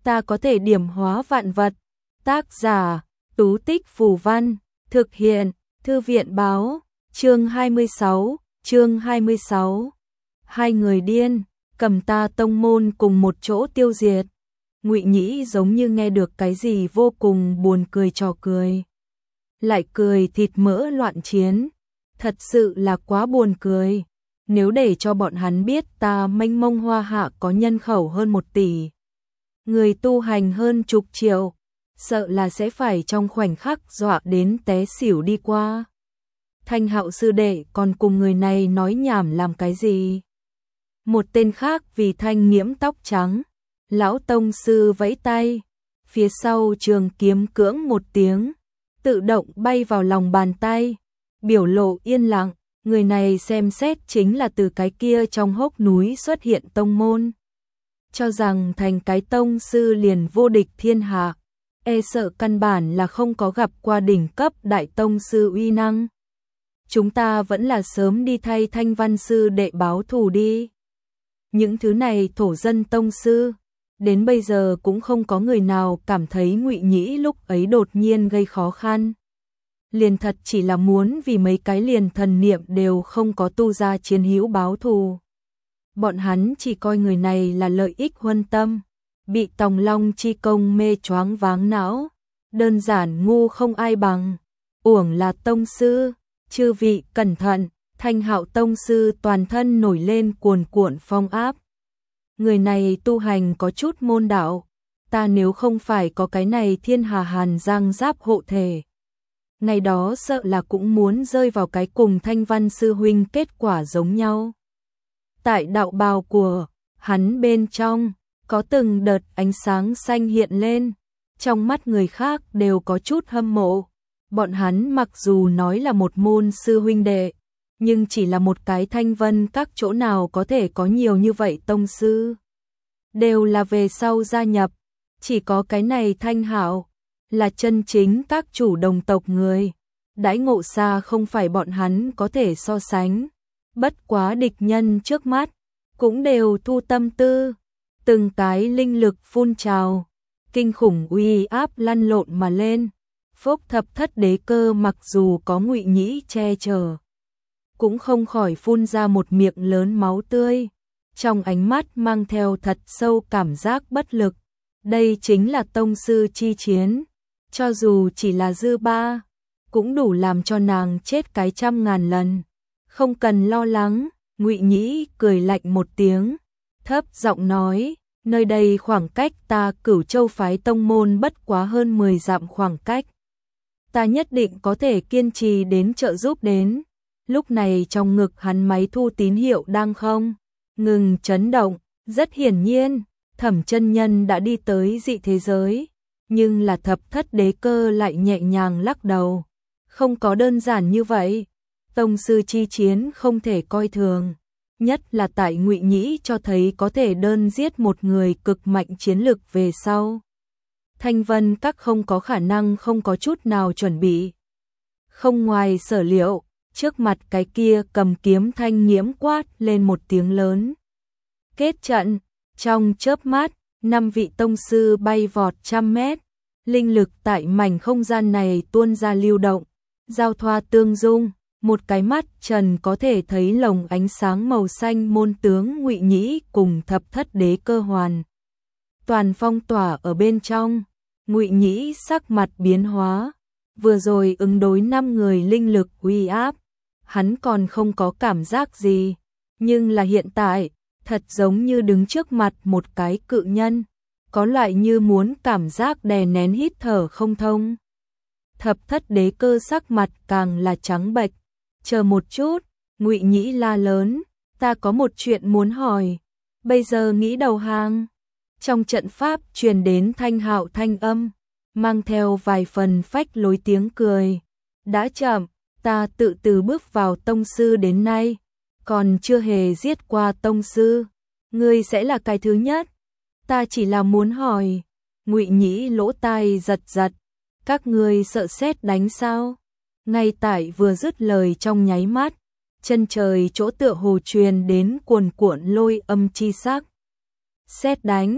ta có thể điểm hóa vạn vật. Tác giả, Tú Tích Phù Văn, thực hiện, Thư viện báo, chương 26. Hai người điên, cầm ta tông môn cùng một chỗ tiêu diệt. Ngụy Nhĩ giống như nghe được cái gì vô cùng buồn cười trò cười. Lại cười thịt mỡ loạn chiến, thật sự là quá buồn cười. Nếu để cho bọn hắn biết ta mênh mông Hoa Hạ có nhân khẩu hơn 1 tỷ, người tu hành hơn chục triệu, sợ là sẽ phải trong khoảnh khắc dọa đến té xỉu đi qua. Thanh Hạo sư đệ còn cùng người này nói nhảm làm cái gì? Một tên khác vì Thanh Nghiễm tóc trắng, lão tông sư vẫy tay, phía sau trường kiếm cưỡng một tiếng, tự động bay vào lòng bàn tay, biểu lộ yên lặng. Người này xem xét chính là từ cái kia trong hốc núi xuất hiện tông môn. Cho rằng thành cái tông sư liền vô địch thiên hạ, e sợ căn bản là không có gặp qua đỉnh cấp đại tông sư uy năng. Chúng ta vẫn là sớm đi thay Thanh Văn sư đệ báo thù đi. Những thứ này thổ dân tông sư, đến bây giờ cũng không có người nào cảm thấy Ngụy Nhĩ lúc ấy đột nhiên gây khó khăn. Liền thật chỉ là muốn vì mấy cái liền thần niệm đều không có tu ra chiến hữu báo thù. Bọn hắn chỉ coi người này là lợi ích huân tâm, bị Tòng Long chi công mê choáng váng não, đơn giản ngu không ai bằng. Uổng là tông sư, chư vị cẩn thận. Thanh Hạo tông sư toàn thân nổi lên cuồn cuộn phong áp. Người này tu hành có chút môn đạo, ta nếu không phải có cái này Thiên Hà Hàn Giang Giáp hộ thể, ngày đó sợ là cũng muốn rơi vào cái cùng Thanh Văn sư huynh kết quả giống nhau. Tại đạo bào của hắn bên trong, có từng đợt ánh sáng xanh hiện lên, trong mắt người khác đều có chút hâm mộ. Bọn hắn mặc dù nói là một môn sư huynh đệ, nhưng chỉ là một cái Thanh Vân các chỗ nào có thể có nhiều như vậy tông sư. Đều là về sau gia nhập, chỉ có cái này Thanh Hạo là chân chính các chủ đồng tộc người. Đãi ngộ xa không phải bọn hắn có thể so sánh. Bất quá địch nhân trước mắt, cũng đều thu tâm tư. Từng cái linh lực phun trào, kinh khủng uy áp lăn lộn mà lên. Phốc Thập Thất Đế Cơ mặc dù có Ngụy Nhĩ che chở, cũng không khỏi phun ra một miệng lớn máu tươi, trong ánh mắt mang theo thật sâu cảm giác bất lực. Đây chính là tông sư chi chiến, cho dù chỉ là dư ba, cũng đủ làm cho nàng chết cái 100.000 lần. Không cần lo lắng, Ngụy Nhĩ cười lạnh một tiếng, thấp giọng nói, nơi đây khoảng cách ta Cửu Châu phái tông môn bất quá hơn 10 dặm khoảng cách. Ta nhất định có thể kiên trì đến trợ giúp đến. Lúc này trong ngực hắn máy thu tín hiệu đang không ngừng chấn động, rất hiển nhiên, Thẩm chân nhân đã đi tới dị thế giới, nhưng là Thập Thất Đế Cơ lại nhẹ nhàng lắc đầu, không có đơn giản như vậy, tông sư chi chiến không thể coi thường, nhất là tại Ngụy Nhĩ cho thấy có thể đơn giết một người cực mạnh chiến lực về sau. Thanh Vân các không có khả năng không có chút nào chuẩn bị. Không ngoài sở liệu, trước mặt cái kia cầm kiếm Thanh Nghiễm quát lên một tiếng lớn. Kết trận, trong chớp mắt, 5 vị tông sư bay vọt 100 mét, linh lực tại mảnh không gian này tuôn ra lưu động, giao thoa tương dung, một cái mắt trần có thể thấy lồng ánh sáng màu xanh môn tướng Ngụy Nhĩ cùng Thập Thất Đế Cơ hoàn toàn phong tỏa ở bên trong. Ngụy Nhĩ sắc mặt biến hóa, vừa rồi ứng đối 5 người linh lực uy áp, hắn còn không có cảm giác gì, nhưng là hiện tại, thật giống như đứng trước mặt một cái cự nhân, có loại như muốn cảm giác đè nén hít thở không thông. Thập Thất Đế Cơ sắc mặt càng là trắng bệch, chờ một chút, Ngụy Nhĩ la lớn, ta có một chuyện muốn hỏi, bây giờ nghĩ đầu hàng. Trong trận pháp truyền đến Thanh Hạo thanh âm, mang theo vài phần phách lối tiếng cười. Đã chậm, ta tự từ bước vào tông sư đến nay, còn chưa hề giết qua tông sư, ngươi sẽ là cái thứ nhất. Ta chỉ là muốn hỏi. Ngụy Nhĩ lỗ tai giật giật, các ngươi sợ sét đánh sao? Ngay tại vừa dứt lời trong nháy mắt, chân trời chỗ tựa hồ truyền đến cuồn cuộn lôi âm chi sắc. Sét đánh,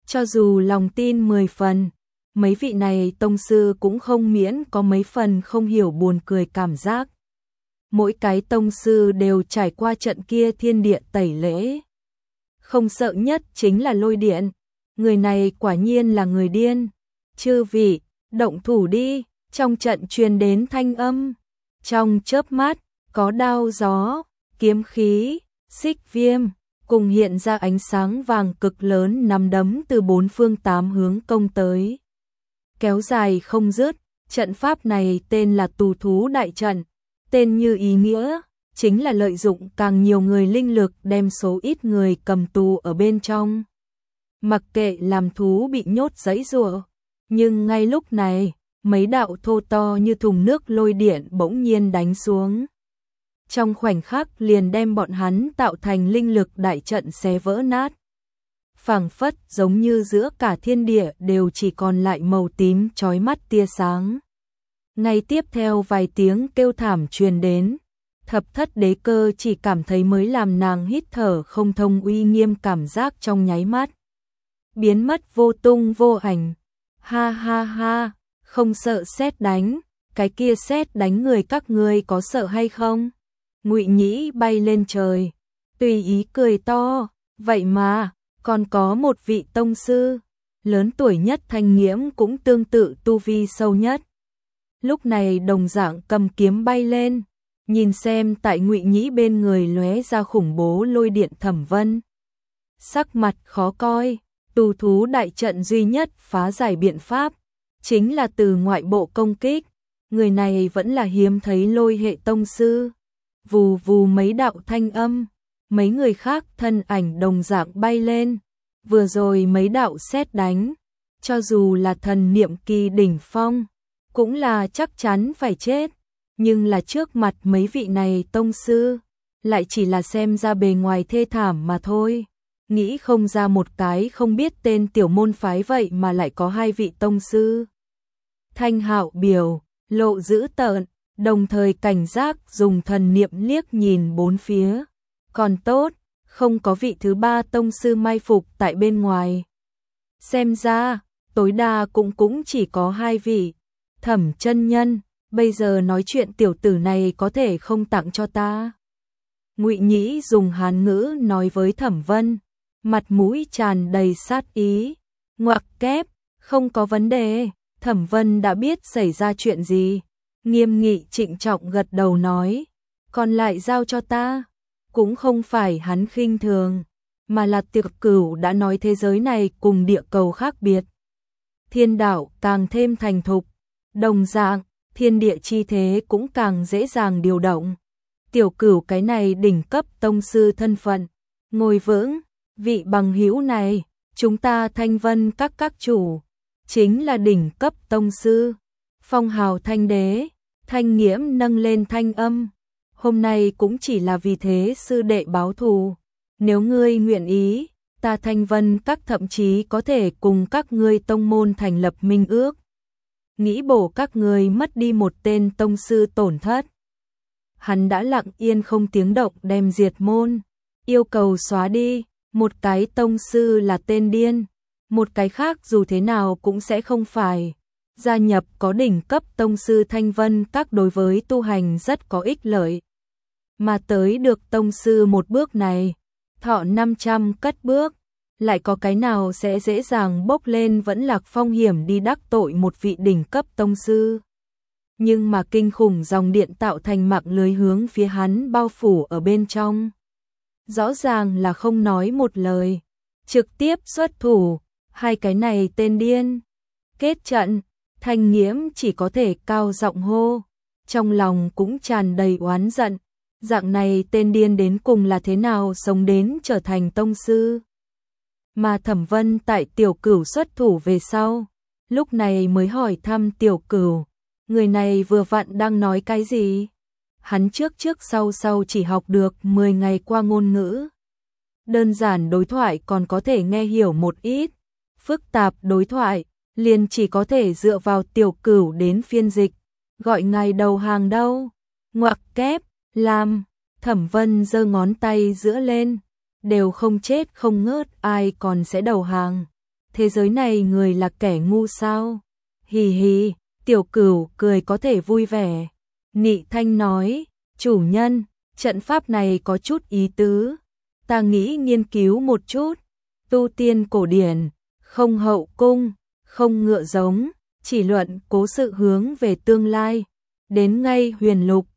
Cho dù lòng tin 10 phần, mấy vị này tông sư cũng không miễn có mấy phần không hiểu buồn cười cảm giác. Mỗi cái tông sư đều trải qua trận kia thiên địa tẩy lễ. Không sợ nhất chính là lôi điện. Người này quả nhiên là người điên. Chư vị, động thủ đi. Trong trận truyền đến thanh âm. Trong chớp mắt, có đao gió, kiếm khí, xích viêm, cùng hiện ra ánh sáng vàng cực lớn nắm đấm từ bốn phương tám hướng công tới. Kéo dài không dứt, trận pháp này tên là tù thú đại trận. Tên như ý nghĩa, chính là lợi dụng càng nhiều người linh lực đem số ít người cầm tù ở bên trong. Mặc kệ làm thú bị nhốt giãy giụa, nhưng ngay lúc này, mấy đạo thô to như thùng nước lôi điện bỗng nhiên đánh xuống. Trong khoảnh khắc liền đem bọn hắn tạo thành linh lực đại trận xé vỡ nát. Phảng phất giống như giữa cả thiên địa đều chỉ còn lại màu tím chói mắt tia sáng. Ngay tiếp theo vài tiếng kêu thảm truyền đến, Thập Thất Đế Cơ chỉ cảm thấy mới làm nàng hít thở không thông, uy nghiêm cảm giác trong nháy mắt biến mất vô tung vô ảnh. Ha ha ha, không sợ sét đánh, cái kia sét đánh người các ngươi có sợ hay không? Ngụy Nhĩ bay lên trời, tùy ý cười to, vậy mà, còn có một vị tông sư, lớn tuổi nhất Thanh Nghiễm cũng tương tự tu vi sâu nhất. Lúc này đồng dạng cầm kiếm bay lên, nhìn xem tại Ngụy Nhĩ bên người lóe ra khủng bố lôi điện Thẩm Vân. Sắc mặt khó coi, tù thú đại trận duy nhất phá giải biện pháp, chính là từ ngoại bộ công kích, người này vẫn là hiếm thấy lôi hệ tông sư. Vù vù mấy đạo thanh âm, mấy người khác thân ảnh đồng dạng bay lên, vừa rồi mấy đạo sét đánh, cho dù là thần niệm kỳ đỉnh phong, cũng là chắc chắn phải chết, nhưng là trước mặt mấy vị này tông sư, lại chỉ là xem ra bề ngoài thê thảm mà thôi. Nghĩ không ra một cái không biết tên tiểu môn phái vậy mà lại có hai vị tông sư. Thanh Hạo biểu, lộ dữ tợn, đồng thời cảnh giác dùng thần niệm liếc nhìn bốn phía. Còn tốt, không có vị thứ ba tông sư mai phục tại bên ngoài. Xem ra, tối đa cũng chỉ có hai vị. Thẩm chân nhân, bây giờ nói chuyện tiểu tử này có thể không tặng cho ta. Ngụy Nhĩ dùng Hán ngữ nói với Thẩm Vân, mặt mũi tràn đầy sát ý. Ngoặc kép, không có vấn đề. Thẩm Vân đã biết xảy ra chuyện gì, nghiêm nghị trịnh trọng gật đầu nói, còn lại giao cho ta. Cũng không phải hắn khinh thường, mà là Tiệp Cửu đã nói thế giới này cùng địa cầu khác biệt. Thiên đạo càng thêm thành thục, đồng dạng, thiên địa chi thế cũng càng dễ dàng điều động. Tiểu Cửu cái này đỉnh cấp tông sư thân phận, ngồi vững, vị bằng hữu này, chúng ta Thanh Vân các chủ, chính là đỉnh cấp tông sư. Phong hào Thanh Đế, Thanh Nghiễm nâng lên thanh âm, hôm nay cũng chỉ là vì thế sư đệ báo thù. Nếu ngươi nguyện ý, ta Thanh Vân các thậm chí có thể cùng các ngươi tông môn thành lập minh ước. Nghĩ bổ các ngươi mất đi một tên tông sư tổn thất. Hắn đã lặng yên không tiếng động đem diệt môn, yêu cầu xóa đi, một cái tông sư là tên điên, một cái khác dù thế nào cũng sẽ không phải. Gia nhập có đỉnh cấp tông sư Thanh Vân các đối với tu hành rất có ích lợi. Mà tới được tông sư một bước này, thọ 500 cất bước, lại có cái nào sẽ dễ dàng bốc lên vẫn lạc phong hiểm đi đắc tội một vị đỉnh cấp tông sư. Nhưng mà kinh khủng dòng điện tạo thành mạng lưới hướng phía hắn bao phủ ở bên trong. Rõ ràng là không nói một lời, trực tiếp xuất thủ, hai cái này tên điên. Kết trận, Thanh Nghiễm chỉ có thể cao giọng hô, trong lòng cũng tràn đầy oán giận. Dạng này tên điên đến cùng là thế nào sống đến trở thành tông sư. Mà Thẩm Vân tại Tiểu Cửu xuất thủ về sau, lúc này mới hỏi thăm Tiểu Cửu, người này vừa vặn đang nói cái gì? Hắn trước sau chỉ học được 10 ngày qua ngôn ngữ. Đơn giản đối thoại còn có thể nghe hiểu một ít, phức tạp đối thoại, liền chỉ có thể dựa vào Tiểu Cửu đến phiên dịch, gọi ngài đầu hàng đâu. Ngoặc kép, làm, Thẩm Vân giơ ngón tay giữa lên, đều không chết không ngớt ai còn sẽ đầu hàng. thế giới này người là kẻ ngu sao? Hì hì, Tiểu Cửu cười có thể vui vẻ. Nị Thanh nói, chủ nhân, trận pháp này có chút ý tứ, ta nghĩ nghiên cứu một chút. Tu tiên cổ điển, không hậu cung, không ngựa giống, chỉ luận cố sự hướng về tương lai. Đến ngay huyền lục,